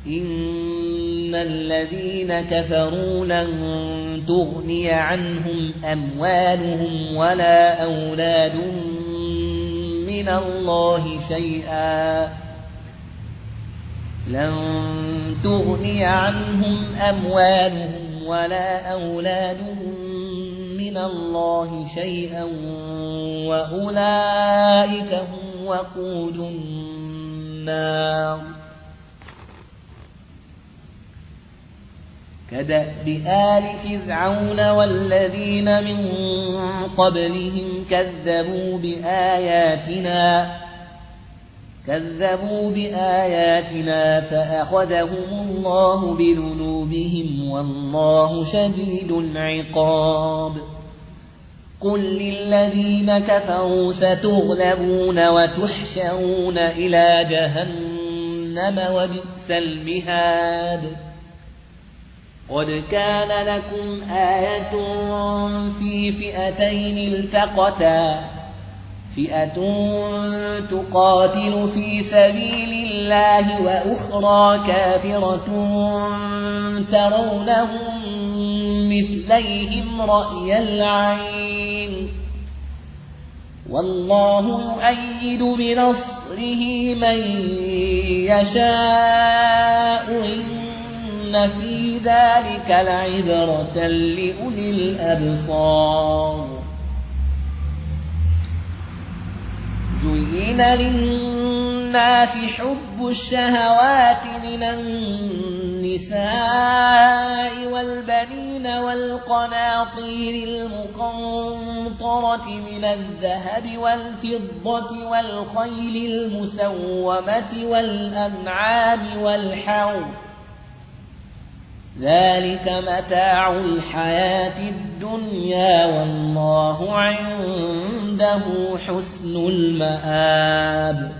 إن الذين كفروا لن تغني عنهم أموالهم ولا أولادهم من الله شيئا لن تغني عنهم أموالهم ولا أولادهم من الله شيئا وأولئك هم وقود النار كدأب آل فرعون والذين من قبلهم كذبوا بآياتنا فأخذهم الله بذنوبهم والله شديد العقاب قل للذين كفروا ستغلبون وتحشرون إلى جهنم وبئس المهاد قد كان لكم آية في فئتين التقتا فئة تقاتل في سبيل الله وأخرى كافرة ترونهم مثليهم رأي العين والله يؤيد بنصره من يشاء إن في ذلك لعبرة لأولي الأبصار زين للناس حب الشهوات من النساء والبنين والقناطير المقنطرة من الذهب والفضة والخيل المسومة والأنعام والحرث ذلك متاع الحياة الدنيا والله عنده حسن المآب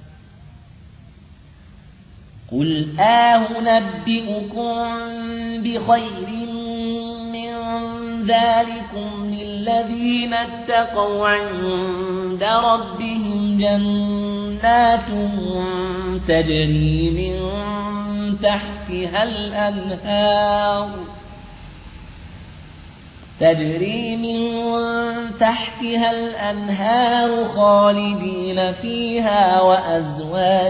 قل أنبئكم بخير من ذلكم للذين اتقوا عند ربهم جنات تجري من تحتها الأنهار خالدين فيها وأزواج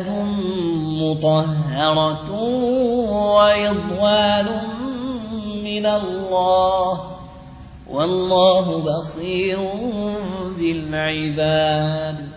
مطهرة ورضوان من الله والله بصير بالعباد